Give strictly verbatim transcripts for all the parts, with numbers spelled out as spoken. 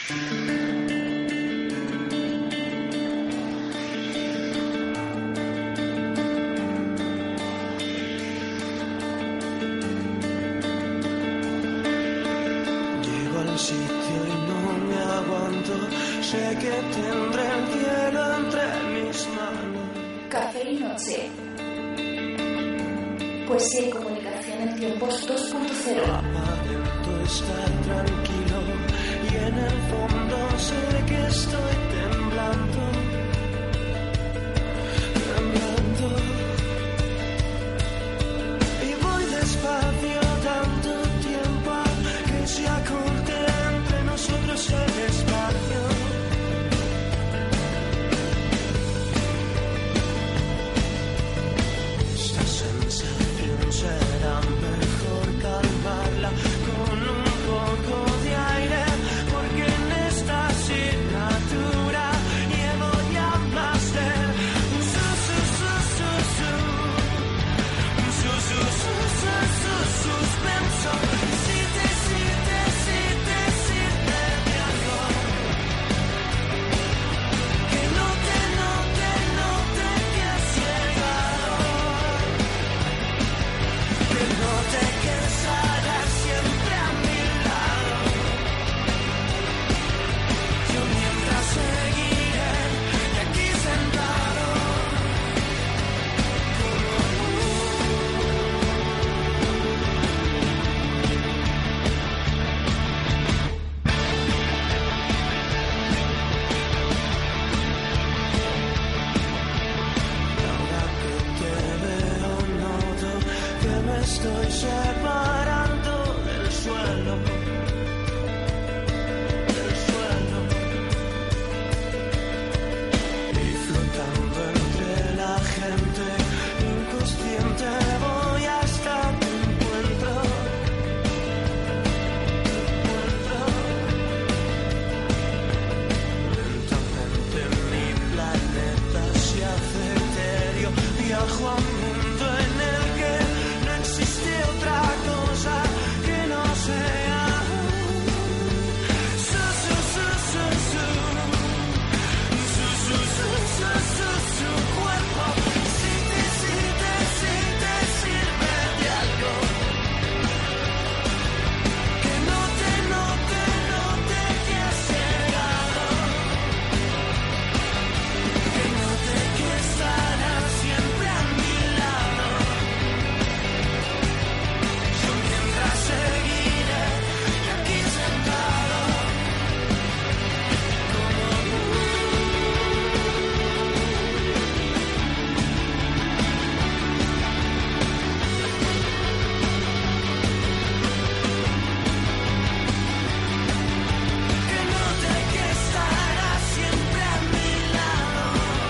Llego al sitio y no me aguanto, sé que tendré el cielo entre mis manos. Café y noche. Poesía y comunicación en tiempos dos punto cero. Aparento estar tranquilo y en el fondo sé que estoy temblando, temblando. Y voy despacio tanto tiempo que se acorte entre nosotros el espacio. Será mejor calmarla con un poco de aire, porque en esta asignatura llevo ya más de un su su su su su un su su su su su suspenso. Si te, si te, si te sirve de algo, que no te, no te, no te quedes ciegado. No te quedarás siempre a mi lado. Yo mientras seguiré de aquí sentado ahora que te veo noto que me estoy separando del suelo, del suelo, y flotando entre la gente, inconsciente voy hasta tu encuentro, tu encuentro. Lentamente mi planeta se hace etéreo, viajo a un mundo en el que no existe otra cosa que no sea su su su su su su su su su su su cuerpo. Si te, si te, si te sirve de algo, que no te, no te, no te quedes ciegado, que no te quedarás siempre a mi lado. Yo mientras seguiré de aquí sentado que no te quedarás siempre a mi lado.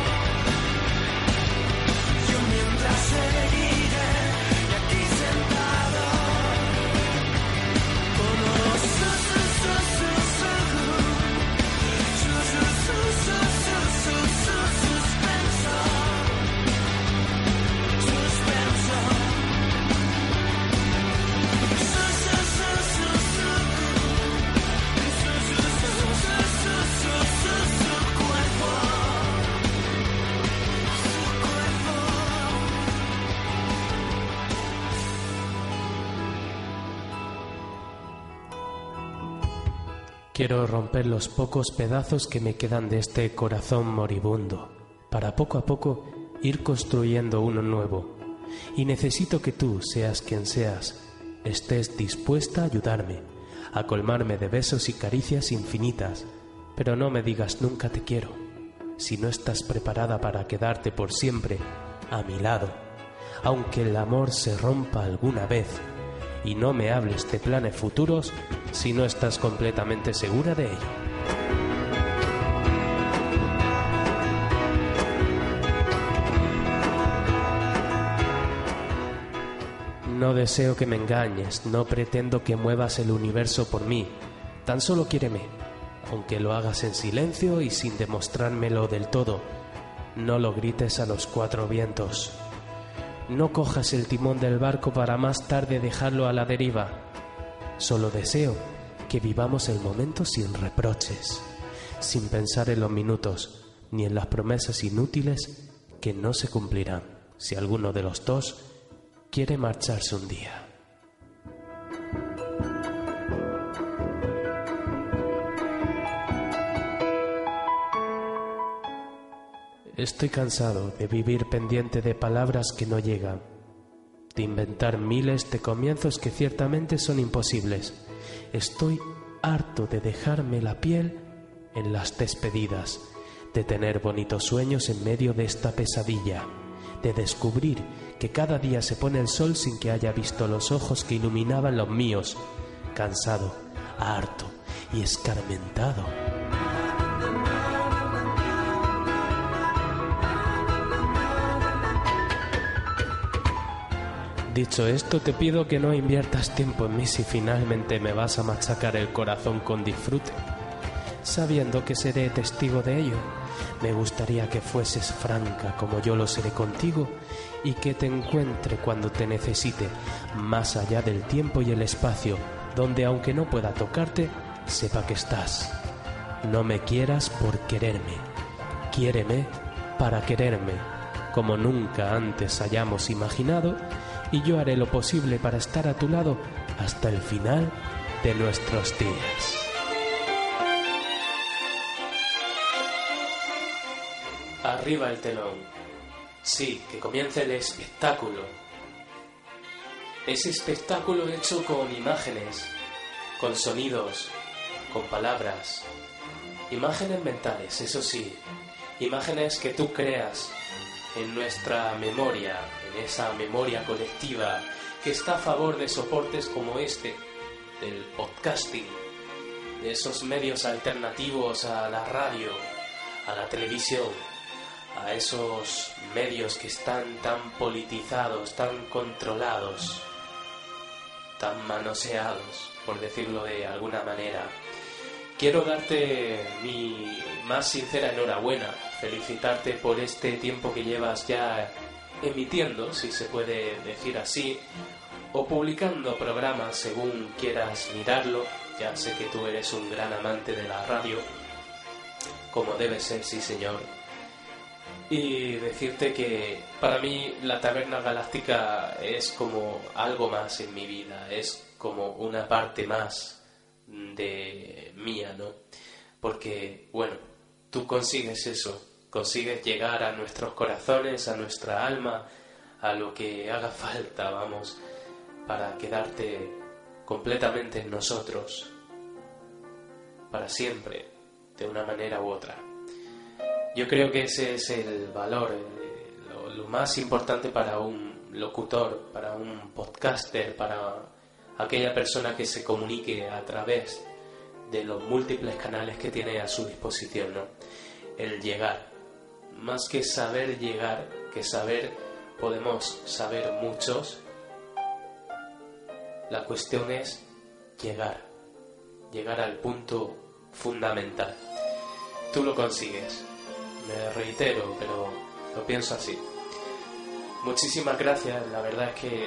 Yo mientras seguiré de aquí sentado como su su su su su su su su su su su su suspenso, suspenso, su su su su su su su su su su su su cuerpo, su cuerpo. Quiero romper los pocos pedazos que me quedan de este corazón moribundo, para poco a poco ir construyendo uno nuevo. Y necesito que tú, seas quien seas, estés dispuesta a ayudarme, a colmarme de besos y caricias infinitas, pero no me digas nunca te quiero, si no estás preparada para quedarte por siempre a mi lado, aunque el amor se rompa alguna vez. Y no me hables de planes futuros si no estás completamente segura de ello. No deseo que me engañes, no pretendo que muevas el universo por mí. Tan solo quiéreme, aunque lo hagas en silencio y sin demostrármelo del todo. No lo grites a los cuatro vientos. No cojas el timón del barco para más tarde dejarlo a la deriva. Solo deseo que vivamos el momento sin reproches, sin pensar en los minutos ni en las promesas inútiles que no se cumplirán si alguno de los dos quiere marcharse un día. Estoy cansado de vivir pendiente de palabras que no llegan, de inventar miles de comienzos que ciertamente son imposibles. Estoy harto de dejarme la piel en las despedidas, de tener bonitos sueños en medio de esta pesadilla, de descubrir que cada día se pone el sol sin que haya visto los ojos que iluminaban los míos, cansado, harto y escarmentado. Dicho esto, te pido que no inviertas tiempo en mí si finalmente me vas a machacar el corazón con disfrute, sabiendo que seré testigo de ello. Me gustaría que fueses franca como yo lo seré contigo y que te encuentre cuando te necesite, más allá del tiempo y el espacio, donde aunque no pueda tocarte, sepa que estás. No me quieras por quererme, quiéreme para quererme, como nunca antes hayamos imaginado, y yo haré lo posible para estar a tu lado hasta el final de nuestros días. Arriba el telón. Sí, que comience el espectáculo. Ese espectáculo hecho con imágenes, con sonidos, con palabras. Imágenes mentales, eso sí. Imágenes que tú creas en nuestra memoria, en esa memoria colectiva que está a favor de soportes como este, del podcasting, de esos medios alternativos a la radio, a la televisión, a esos medios que están tan politizados, tan controlados, tan manoseados, por decirlo de alguna manera. Quiero darte mi más sincera enhorabuena, felicitarte por este tiempo que llevas ya emitiendo, si se puede decir así, o publicando programas según quieras mirarlo. Ya sé que tú eres un gran amante de la radio, como debe ser, sí señor. Y decirte que para mí la Taberna Galáctica es como algo más en mi vida, es como una parte más de mía, ¿no? Porque, bueno, tú consigues eso, consigues llegar a nuestros corazones, a nuestra alma, a lo que haga falta, vamos, para quedarte completamente en nosotros, para siempre, de una manera u otra. Yo creo que ese es el valor, lo, lo más importante para un locutor, para un podcaster, para aquella persona que se comunique a través de los múltiples canales que tiene a su disposición, ¿no? El llegar. Más que saber llegar, que saber, podemos saber muchos. La cuestión es llegar. Llegar al punto fundamental. Tú lo consigues. Me reitero, pero lo pienso así. Muchísimas gracias, la verdad es que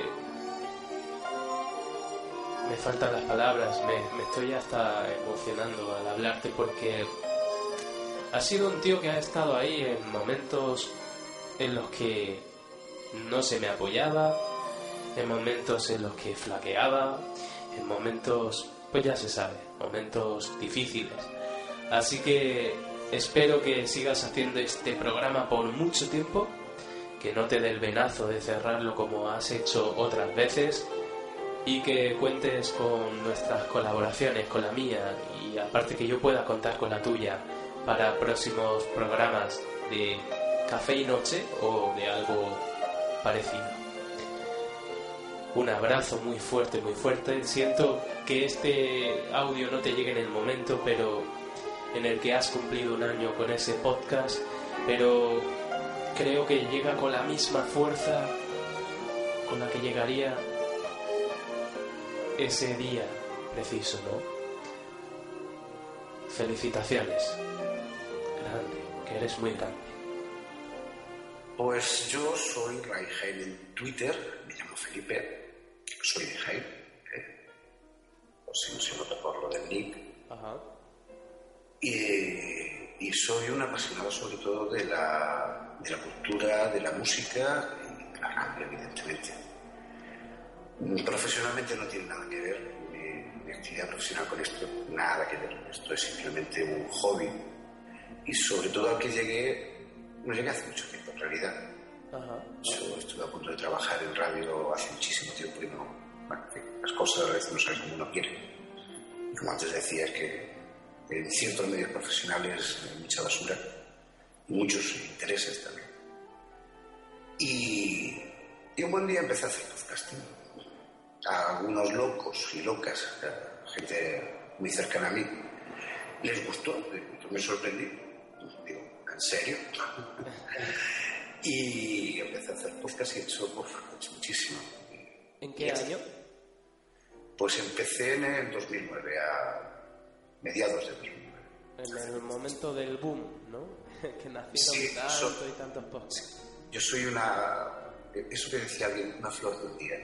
me faltan las palabras, me, me estoy hasta emocionando al hablarte porque has sido un tío que ha estado ahí en momentos en los que no se me apoyaba, en momentos en los que flaqueaba, en momentos, pues ya se sabe, momentos difíciles. Así que espero que sigas haciendo este programa por mucho tiempo, que no te dé el venazo de cerrarlo como has hecho otras veces y que cuentes con nuestras colaboraciones, con la mía y aparte que yo pueda contar con la tuya para próximos programas de Café y Noche o de algo parecido. Un abrazo muy fuerte, muy fuerte. Siento que este audio no te llegue en el momento, pero en el que has cumplido un año con ese podcast, pero creo que llega con la misma fuerza con la que llegaría ese día preciso, ¿no? Felicitaciones. Grande, que eres muy grande. Pues yo soy Raiheil en Twitter, me llamo Felipe, soy de Jaén, ¿eh? Por si no se nota por lo del nick, Y, y soy un apasionado sobre todo de la, de la cultura, de la música y de la radio, evidentemente. Profesionalmente no tiene nada que ver mi, mi actividad profesional con esto, nada que ver. Esto es simplemente un hobby y sobre todo al que llegué, no llegué hace mucho tiempo en realidad. Ajá. Yo estuve a punto de trabajar en radio hace muchísimo tiempo y no, bueno, en fin, las cosas a veces no salen como uno quiere. Y como antes decía, es que en ciertos medios profesionales hay mucha basura y muchos intereses también. Y, y un buen día empecé a hacer podcasting. A algunos locos y locas, a gente muy cercana a mí, les gustó, yo me sorprendí. Digo, ¿en serio? Y empecé a hacer podcast y he hecho, uf, he hecho muchísimo. ¿En qué año? Pues empecé en el dos mil nueve, a mediados de dos mil nueve. En el momento del boom, ¿no? Que nacieron Sí, tanto so- y tantos podcasts. Yo soy una, eso que decía alguien, una flor de un día.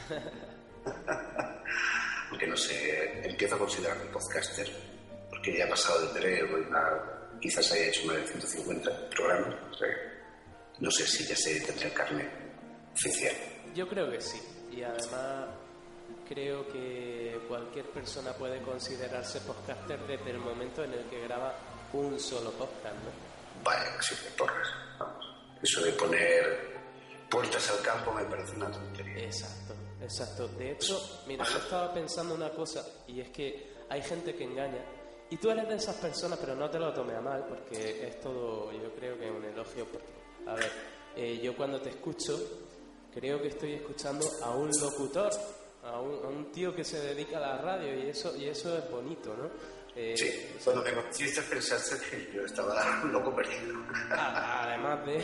Aunque no sé, empiezo a considerarme podcaster, porque ya he pasado de tener una, quizás haya hecho más de ciento cincuenta programas, o sea, no sé si ya sé, tendré el carnet oficial. Yo creo que sí. Y además creo que cualquier persona puede considerarse podcaster desde el momento en el que graba un solo podcast, ¿no? Vale, sí, me porras, vamos. Eso de poner puertas al campo me parece una tontería. Exacto, exacto. De hecho, mira, yo estaba pensando una cosa, y es que hay gente que engaña, y tú eres de esas personas, pero no te lo tomes a mal, porque es todo, yo creo que es un elogio, porque, a ver, eh, yo cuando te escucho, creo que estoy escuchando a un locutor, a un, a un tío que se dedica a la radio, y eso, y eso es bonito, ¿no? Eh, Sí, cuando me conociste pensaste que yo estaba un loco perdido. a- además de...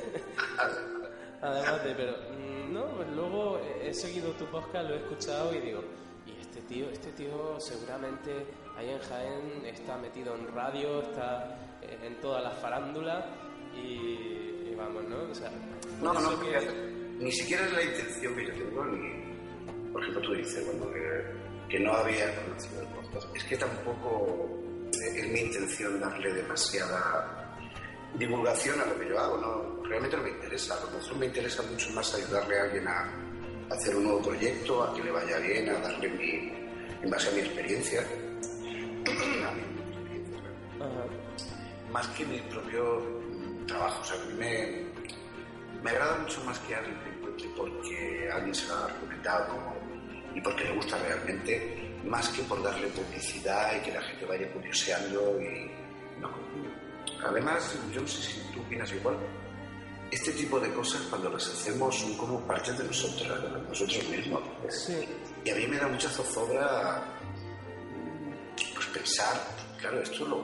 Además de, pero mm, no, pues luego he seguido tu podcast, lo he escuchado y digo, y este tío, este tío seguramente ahí en Jaén está metido en radio, está eh, en todas las farándulas y, y vamos, ¿no? O sea, No, por no, eso no, que- fíjate, ni siquiera es la intención que yo tengo, ni, por ejemplo, tú dices, bueno, que, que no había conocido el podcast. Es que tampoco es mi intención darle demasiada divulgación a lo que yo hago, ¿no? Realmente no me interesa. A lo mejor me interesa mucho más ayudarle a alguien a hacer un nuevo proyecto, a que le vaya bien, a darle mi, en base a mi experiencia, a mi experiencia, claro. Ajá. Más que mi propio mm, trabajo. O sea, a mí me, me agrada mucho más que alguien me encuentre porque alguien se lo ha recomendado y porque le gusta realmente, más que por darle publicidad y que la gente vaya curioseando y no. Además, yo no sé si tú opinas igual, este tipo de cosas cuando las hacemos son como parte de nosotros, de nosotros mismos. Sí. Y a mí me da mucha zozobra pues pensar, claro, esto lo,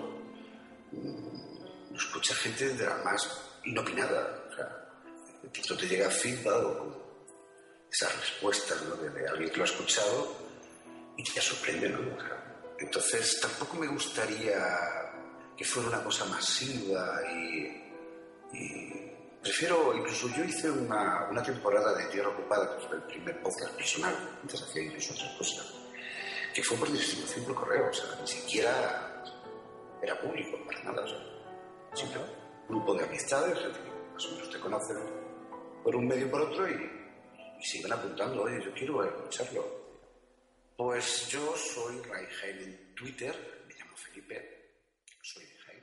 lo escucha gente de la más inopinada. O sea, esto te llega feedback o esas respuestas, ¿no?, de, de alguien que lo ha escuchado y te sorprende, ¿no? O sea, entonces tampoco me gustaría que fuera una cosa masiva y, y prefiero, incluso yo hice una, una temporada de Tierra Ocupada, que fue el primer podcast personal, antes hacía incluso otras cosas, que fue por distribución por correo, o sea, ni siquiera era público, para nada, o sea, siempre un grupo de amistades, gente que más o menos te conocen por un medio y por otro y, y siguen apuntando, oye, yo quiero escucharlo. Pues yo soy Ray Jaén en Twitter, me llamo Felipe, soy de Jaén.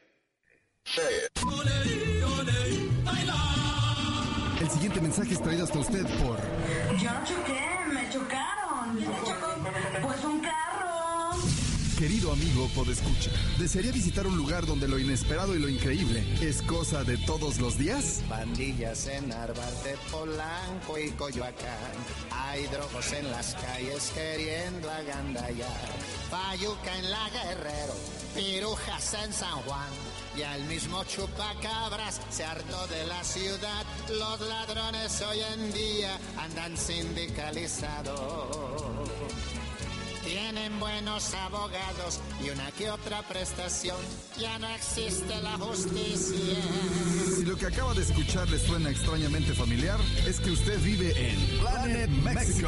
El siguiente mensaje es traído hasta usted por Yo no choqué, me chocaron. ¿Me chocó? Pues un carro. querido amigo podescucha. ¿Desearía visitar un lugar donde lo inesperado y lo increíble es cosa de todos los días? Pandillas en Narvarte, Polanco y Coyoacán. Hay drogos en las calles queriendo agandallar. Fayuca en la Guerrero, pirujas en San Juan. Y al mismo chupacabras se hartó de la ciudad. Los ladrones hoy en día andan sindicalizados. Tienen tienen buenos abogados y una que otra prestación. Ya no existe la justicia. Si lo que acaba de escuchar le suena extrañamente familiar, es que usted vive en Planet México.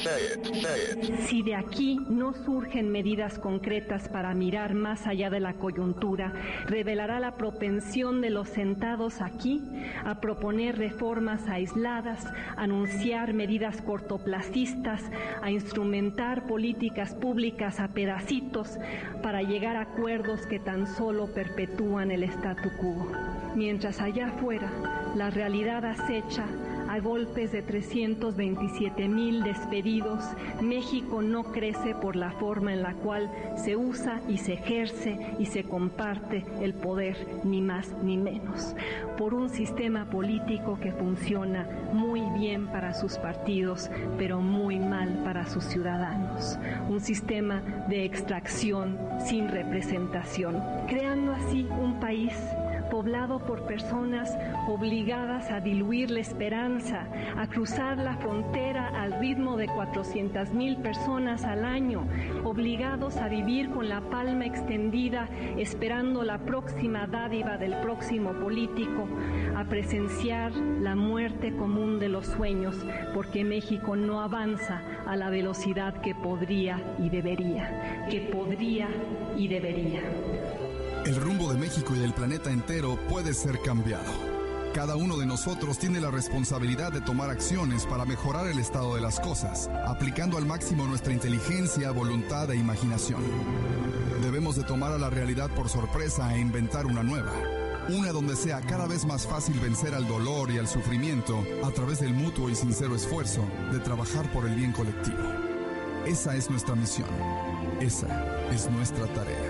Si de aquí no surgen medidas concretas para mirar más allá de la coyuntura, revelará la propensión de los sentados aquí a proponer reformas aisladas, anunciar medidas cortoplacistas, a instrumentar políticas públicas a pedacitos para llegar a acuerdos que tan solo perpetúan el statu quo. Mientras allá afuera la realidad acecha a golpes de trescientos veintisiete mil despedidos, México no crece por la forma en la cual se usa y se ejerce y se comparte el poder, ni más ni menos, por un sistema político que funciona muy bien para sus partidos, pero muy mal para sus ciudadanos. Un sistema de extracción sin representación, creando así un país poblado por personas obligadas a diluir la esperanza, a cruzar la frontera al ritmo de cuatrocientas mil personas al año, obligados a vivir con la palma extendida esperando la próxima dádiva del próximo político, a presenciar la muerte común de los sueños, porque México no avanza a la velocidad que podría y debería, que podría y debería. El rumbo de México y del planeta entero puede ser cambiado. Cada uno de nosotros tiene la responsabilidad de tomar acciones para mejorar el estado de las cosas, aplicando al máximo nuestra inteligencia, voluntad e imaginación. Debemos de tomar a la realidad por sorpresa e inventar una nueva. Una donde sea cada vez más fácil vencer al dolor y al sufrimiento a través del mutuo y sincero esfuerzo de trabajar por el bien colectivo. Esa es nuestra misión. Esa es nuestra tarea.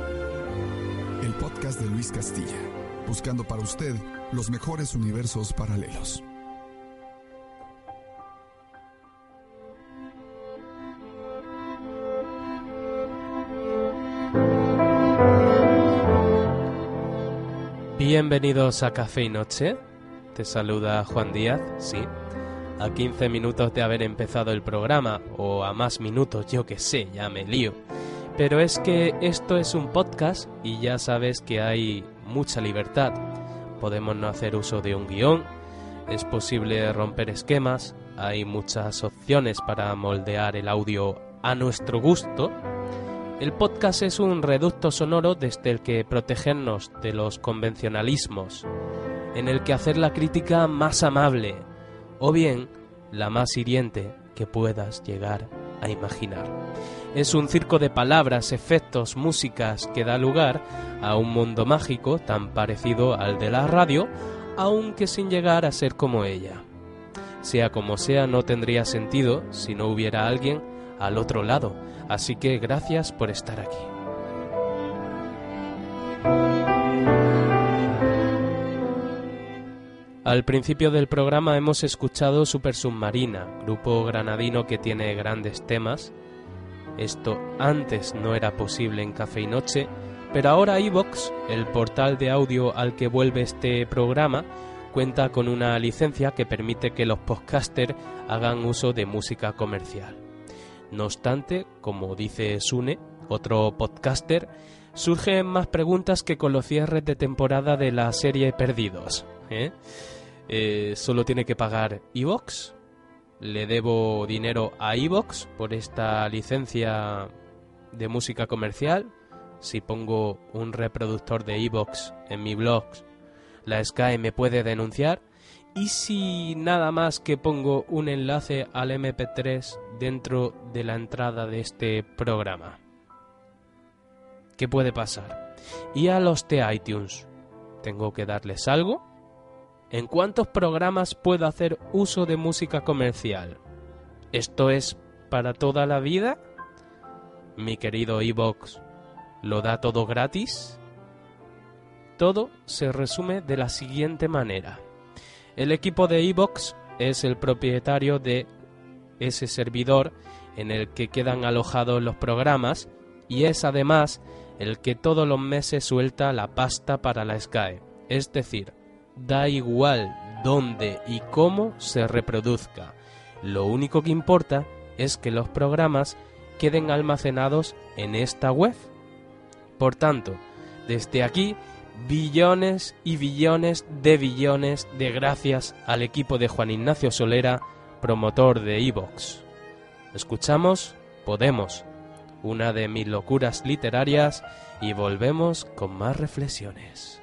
El podcast de Luis Castilla, buscando para usted los mejores universos paralelos. Bienvenidos a Café y Noche. Te saluda Juan Díaz, sí. A quince minutos de haber empezado el programa, o a más minutos, yo que sé, ya me lío. Pero es que esto es un podcast y ya sabes que hay mucha libertad. Podemos no hacer uso de un guión, es posible romper esquemas, hay muchas opciones para moldear el audio a nuestro gusto. El podcast es un reducto sonoro desde el que protegernos de los convencionalismos, en el que hacer la crítica más amable, o bien la más hiriente que puedas llegar a imaginar. Es un circo de palabras, efectos, músicas que da lugar a un mundo mágico tan parecido al de la radio, aunque sin llegar a ser como ella. Sea como sea, no tendría sentido si no hubiera alguien al otro lado, así que gracias por estar aquí. Al principio del programa hemos escuchado Super Submarina, grupo granadino que tiene grandes temas. Esto antes no era posible en Café y Noche, pero ahora iVoox, el portal de audio al que vuelve este programa, cuenta con una licencia que permite que los podcasters hagan uso de música comercial. No obstante, como dice Sune, otro podcaster, surgen más preguntas que con los cierres de temporada de la serie Perdidos. ¿Eh? Eh, ¿Solo tiene que pagar iVoox? ¿Le debo dinero a iVoox por esta licencia de música comercial? Si pongo un reproductor de iVoox en mi blog, la SCAE me puede denunciar. ¿Y si nada más que pongo un enlace al eme pe tres dentro de la entrada de este programa? ¿Qué puede pasar? ¿Y a los de iTunes? ¿Tengo que darles algo? ¿En cuántos programas puedo hacer uso de música comercial? ¿Esto es para toda la vida? Mi querido iVoox, ¿lo da todo gratis? Todo se resume de la siguiente manera. El equipo de iVoox es el propietario de ese servidor en el que quedan alojados los programas y es además el que todos los meses suelta la pasta para la SCAE. Es decir, da igual dónde y cómo se reproduzca. Lo único que importa es que los programas queden almacenados en esta web. Por tanto, desde aquí, billones y billones de billones de gracias al equipo de Juan Ignacio Solera, promotor de iVoox. Escuchamos Podemos, una de mis locuras literarias, y volvemos con más reflexiones.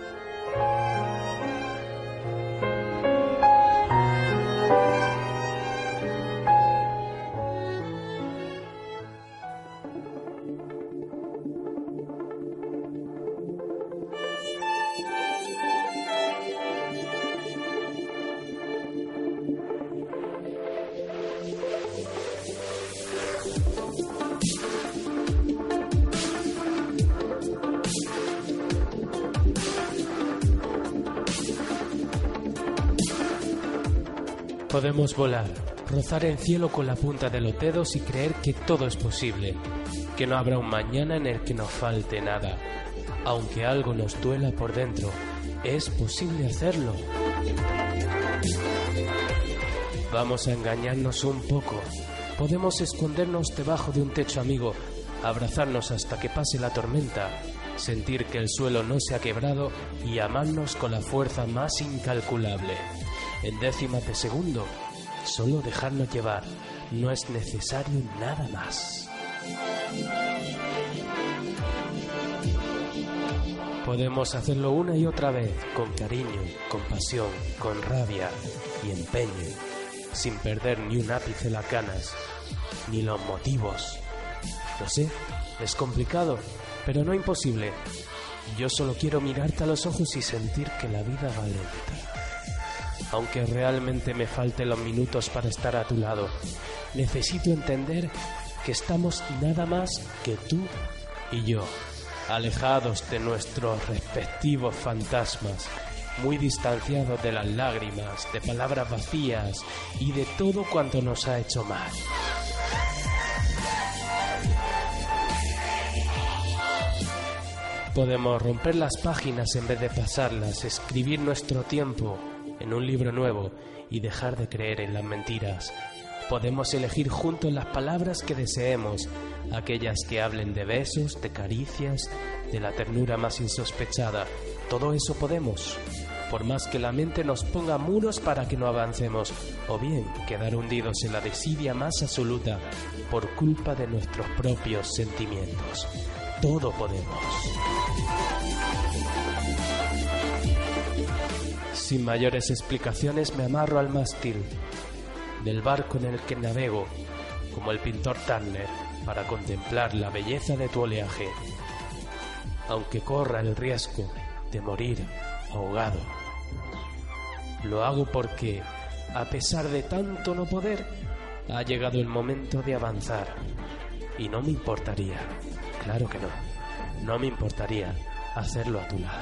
Podemos volar, rozar el cielo con la punta de los dedos y creer que todo es posible, que no habrá un mañana en el que nos falte nada. Aunque algo nos duela por dentro, es posible hacerlo. Vamos a engañarnos un poco. Podemos escondernos debajo de un techo amigo, abrazarnos hasta que pase la tormenta, sentir que el suelo no se ha quebrado y amarnos con la fuerza más incalculable. En décimas de segundo, solo dejarnos llevar, no es necesario nada más. Podemos hacerlo una y otra vez, con cariño, con pasión, con rabia y empeño, sin perder ni un ápice las ganas, ni los motivos. Lo sé, es complicado, pero no imposible. Yo solo quiero mirarte a los ojos y sentir que la vida va lenta. Aunque realmente me falten los minutos para estar a tu lado, necesito entender que estamos nada más que tú y yo, alejados de nuestros respectivos fantasmas, muy distanciados de las lágrimas, de palabras vacías y de todo cuanto nos ha hecho mal. Podemos romper las páginas en vez de pasarlas, escribir nuestro tiempo en un libro nuevo y dejar de creer en las mentiras. Podemos elegir juntos las palabras que deseemos, aquellas que hablen de besos, de caricias, de la ternura más insospechada. Todo eso podemos, por más que la mente nos ponga muros para que no avancemos, o bien quedar hundidos en la desidia más absoluta por culpa de nuestros propios sentimientos. Todo podemos. Sin mayores explicaciones me amarro al mástil del barco en el que navego, como el pintor Turner, para contemplar la belleza de tu oleaje, aunque corra el riesgo de morir ahogado. Lo hago porque, a pesar de tanto no poder, ha llegado el momento de avanzar, y no me importaría, claro que no, no me importaría hacerlo a tu lado.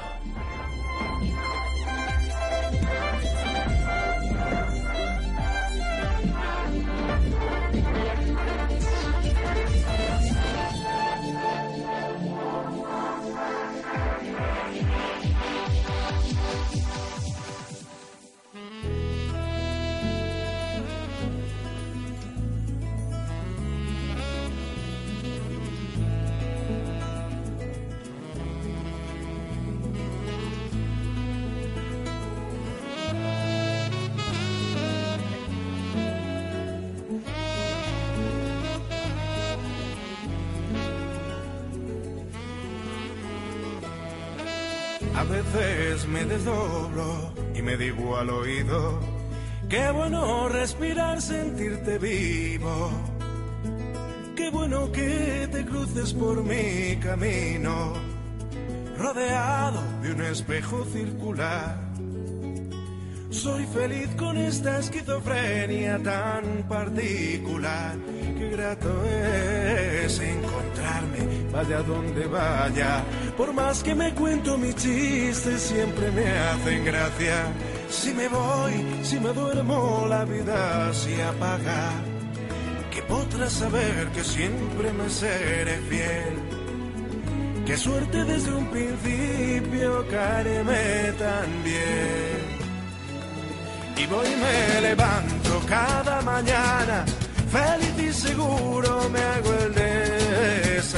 A veces me desdoblo y me digo al oído, qué bueno respirar, sentirte vivo. Qué bueno que te cruces por mi camino, rodeado de un espejo circular. Soy feliz con esta esquizofrenia tan particular. Qué grato es encontrarme, vaya donde vaya. Por más que me cuento mis chistes, siempre me hacen gracia. Si me voy, si me duermo, la vida se apaga. Que podrás saber que siempre me seré fiel. Qué suerte desde un principio caerme tan bien. Y voy y me levanto cada mañana, feliz y seguro me hago el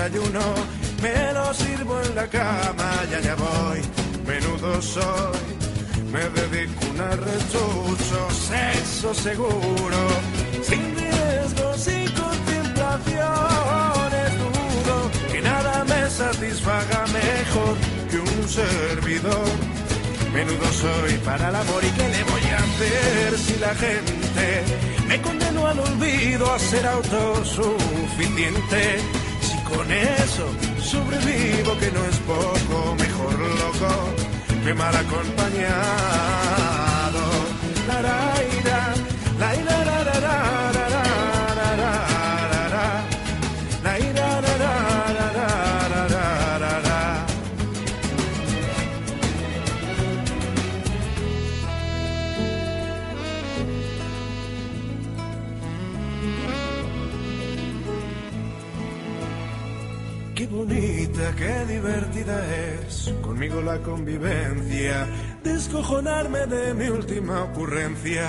desayuno, me lo sirvo en la cama y allá voy, menudo soy. Me dedico un arrechucho, sexo seguro, sin riesgo, sin contemplaciones, dudo que nada me satisfaga mejor que un servidor. Menudo soy para el amor y qué le voy a hacer si la gente me condenó al olvido, a ser autosuficiente. Si con eso sobrevivo, que no es poco, mejor loco que mal acompañado. La la ira, la ira, la la la la la la la la ira, la la la la la la la. Qué bonita, qué divertida es conmigo la convivencia, descojonarme de mi última ocurrencia,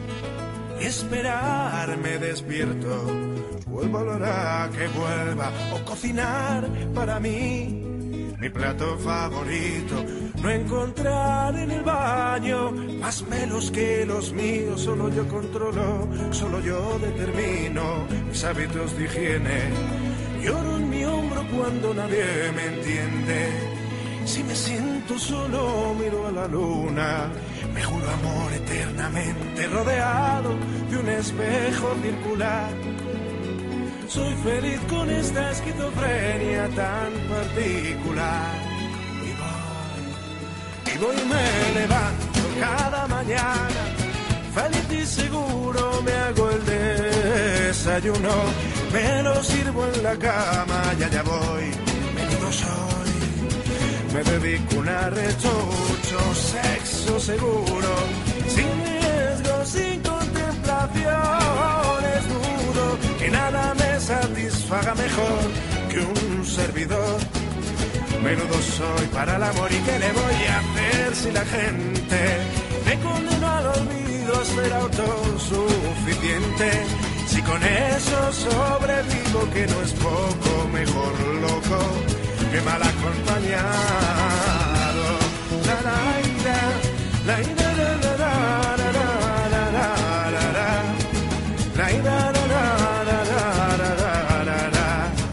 esperarme despierto, vuelvo a la hora que vuelva, o cocinar para mí mi plato favorito, no encontrar en el baño más melos que los míos, solo yo controlo, solo yo determino mis hábitos de higiene. Lloro en mi hombro cuando nadie me entiende. Si me siento solo, miro a la luna. Me juro amor eternamente rodeado de un espejo circular. Soy feliz con esta esquizofrenia tan particular. Y voy, y voy y me levanto cada mañana. Feliz y seguro me hago el desayuno. Me lo sirvo en la cama y allá voy, menudo soy. Me dedico un arrechucho, sexo seguro, sin riesgo, sin contemplaciones, dudo que nada me satisfaga mejor que un servidor. Menudo soy para el amor y qué le voy a hacer si la gente me condenó al olvido, a ser autosuficiente. Si con eso sobrevivo, que no es poco, mejor loco que mal acompañado. La la ira, la ira, la la la la la la la la ira, la la la la la la.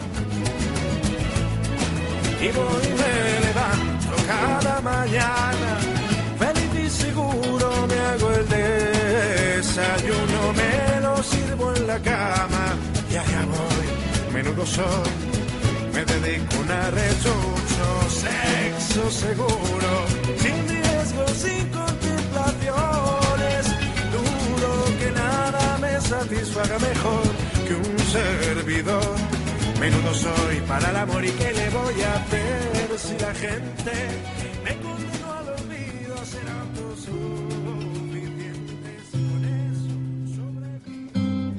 Y voy y me levanto cada mañana, feliz y seguro me hago el desayuno, me lo sirvo en la cama y allá voy, menudo soy. Me dedico un arrechucho, sexo seguro, sin riesgo, sin contemplaciones, duro que nada me satisfaga mejor que un servidor. Menudo soy para el amor y qué le voy a hacer si la gente me condenó al olvido, a ser autosuficientes, con eso sobrevivo.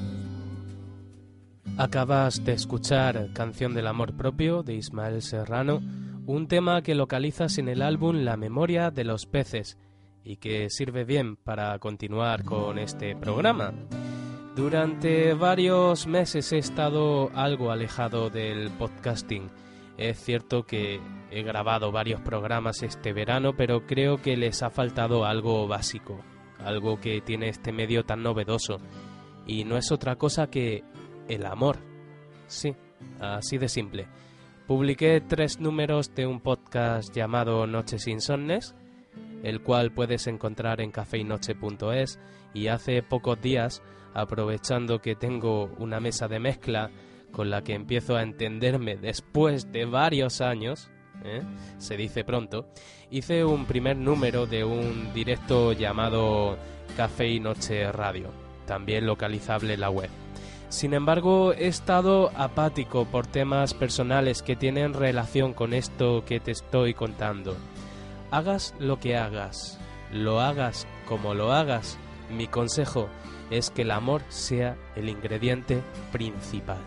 Acabas de escuchar Canción del Amor Propio de Ismael Serrano, un tema que localizas en el álbum La Memoria de los Peces y que sirve bien para continuar con este programa. Durante varios meses he estado algo alejado del podcasting. Es cierto que he grabado varios programas este verano, pero creo que les ha faltado algo básico, algo que tiene este medio tan novedoso, y no es otra cosa que el amor. Sí, así de simple. Publiqué tres números de un podcast llamado Noches Insomnes, el cual puedes encontrar en cafeinoche punto es, y hace pocos días, aprovechando que tengo una mesa de mezcla con la que empiezo a entenderme después de varios años, ¿eh? Se dice pronto, hice un primer número de un directo llamado Café y Noche Radio, también localizable en la web. Sin embargo, he estado apático por temas personales que tienen relación con esto que te estoy contando. Hagas lo que hagas, lo hagas como lo hagas, mi consejo es que el amor sea el ingrediente principal.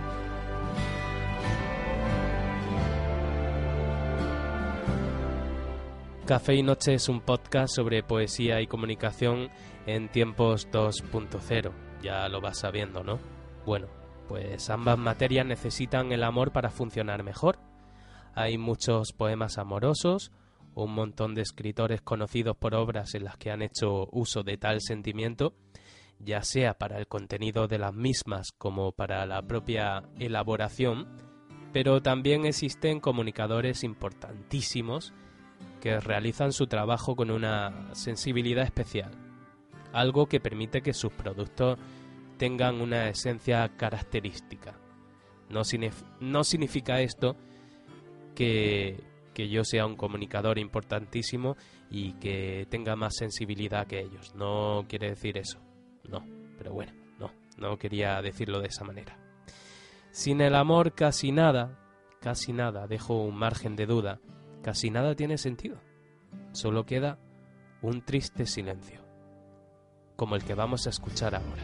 Café y Noche es un podcast sobre poesía y comunicación en tiempos dos punto cero. Ya lo vas sabiendo, ¿no? Bueno, pues ambas materias necesitan el amor para funcionar mejor. Hay muchos poemas amorosos, un montón de escritores conocidos por obras en las que han hecho uso de tal sentimiento, ya sea para el contenido de las mismas como para la propia elaboración, pero también existen comunicadores importantísimos que realizan su trabajo con una sensibilidad especial, algo que permite que sus productos tengan una esencia característica. No, signif- no significa esto que, que yo sea un comunicador importantísimo y que tenga más sensibilidad que ellos. No quiere decir eso. No, pero bueno, no, no quería decirlo de esa manera. Sin el amor casi nada, casi nada, dejo un margen de duda, casi nada tiene sentido. Solo queda un triste silencio, como el que vamos a escuchar ahora.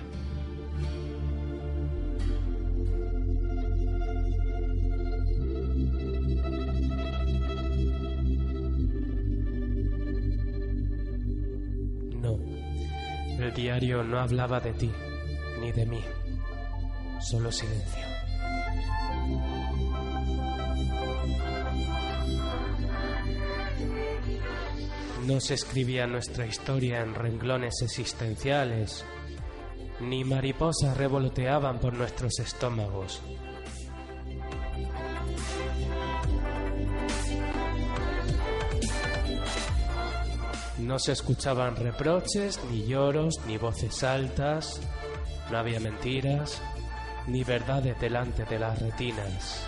No, el diario no hablaba de ti, ni de mí, solo silencio. No se escribía nuestra historia en renglones existenciales, ni mariposas revoloteaban por nuestros estómagos. No se escuchaban reproches, ni lloros, ni voces altas, no había mentiras, ni verdades delante de las retinas.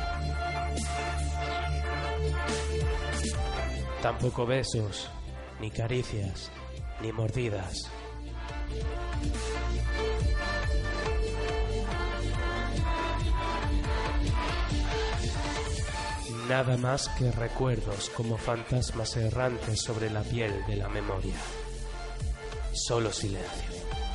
Tampoco besos, ni caricias, ni mordidas. Nada más que recuerdos como fantasmas errantes sobre la piel de la memoria. Solo silencio.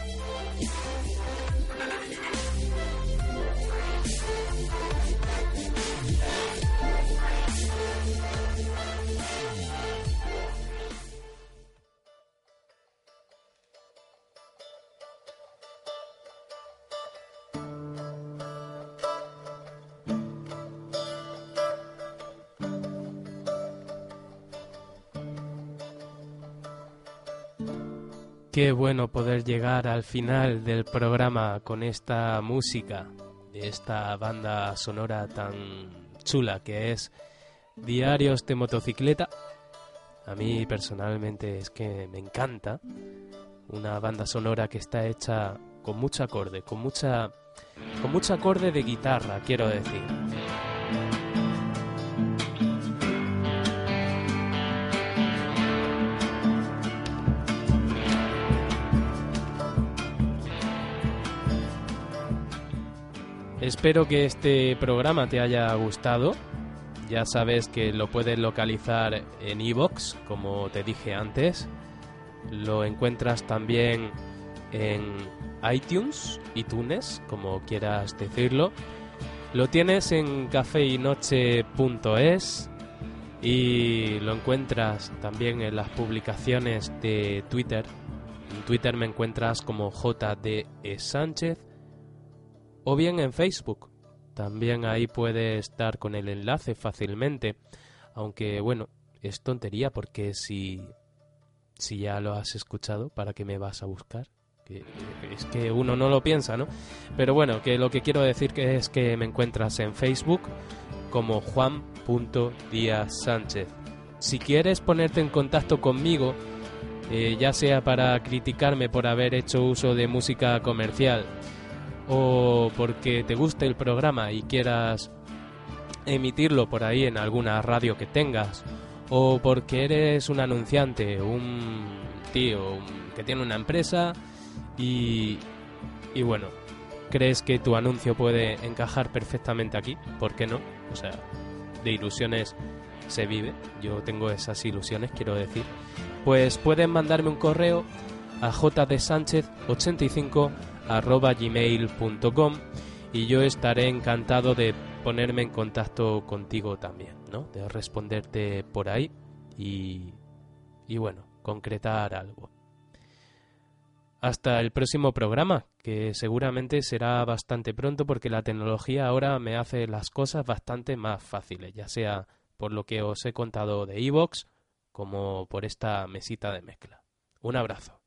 Qué bueno poder llegar al final del programa con esta música de esta banda sonora tan chula que es Diarios de Motocicleta. A mí personalmente es que me encanta, una banda sonora que está hecha con mucho acorde, con mucha, con mucho acorde de guitarra, quiero decir. Espero que este programa te haya gustado. Ya sabes que lo puedes localizar en iVoox, como te dije antes. Lo encuentras también en iTunes, iTunes, como quieras decirlo. Lo tienes en cafeynoche punto es y lo encuentras también en las publicaciones de Twitter. En Twitter me encuentras como J D E Sánchez. O bien en Facebook, también ahí puedes estar con el enlace fácilmente, aunque bueno, es tontería porque si, si ya lo has escuchado, ¿para qué me vas a buscar? Que, es que uno no lo piensa, ¿no? Pero bueno, que lo que quiero decir que es que me encuentras en Facebook como Juan punto Díaz Sánchez. Si quieres ponerte en contacto conmigo, eh, ya sea para criticarme por haber hecho uso de música comercial, o porque te guste el programa y quieras emitirlo por ahí en alguna radio que tengas, o porque eres un anunciante, un tío que tiene una empresa y, y bueno, crees que tu anuncio puede encajar perfectamente aquí, ¿por qué no? O sea, de ilusiones se vive, yo tengo esas ilusiones, quiero decir. Pues pueden mandarme un correo a j d sánchez ochenta y cinco arroba gmail punto com y yo estaré encantado de ponerme en contacto contigo también, ¿no? De responderte por ahí y, y bueno, concretar algo. hasta el próximo programa, que seguramente será bastante pronto porque la tecnología ahora me hace las cosas bastante más fáciles, ya sea por lo que os he contado de iVoox como por esta mesita de mezcla. Un abrazo.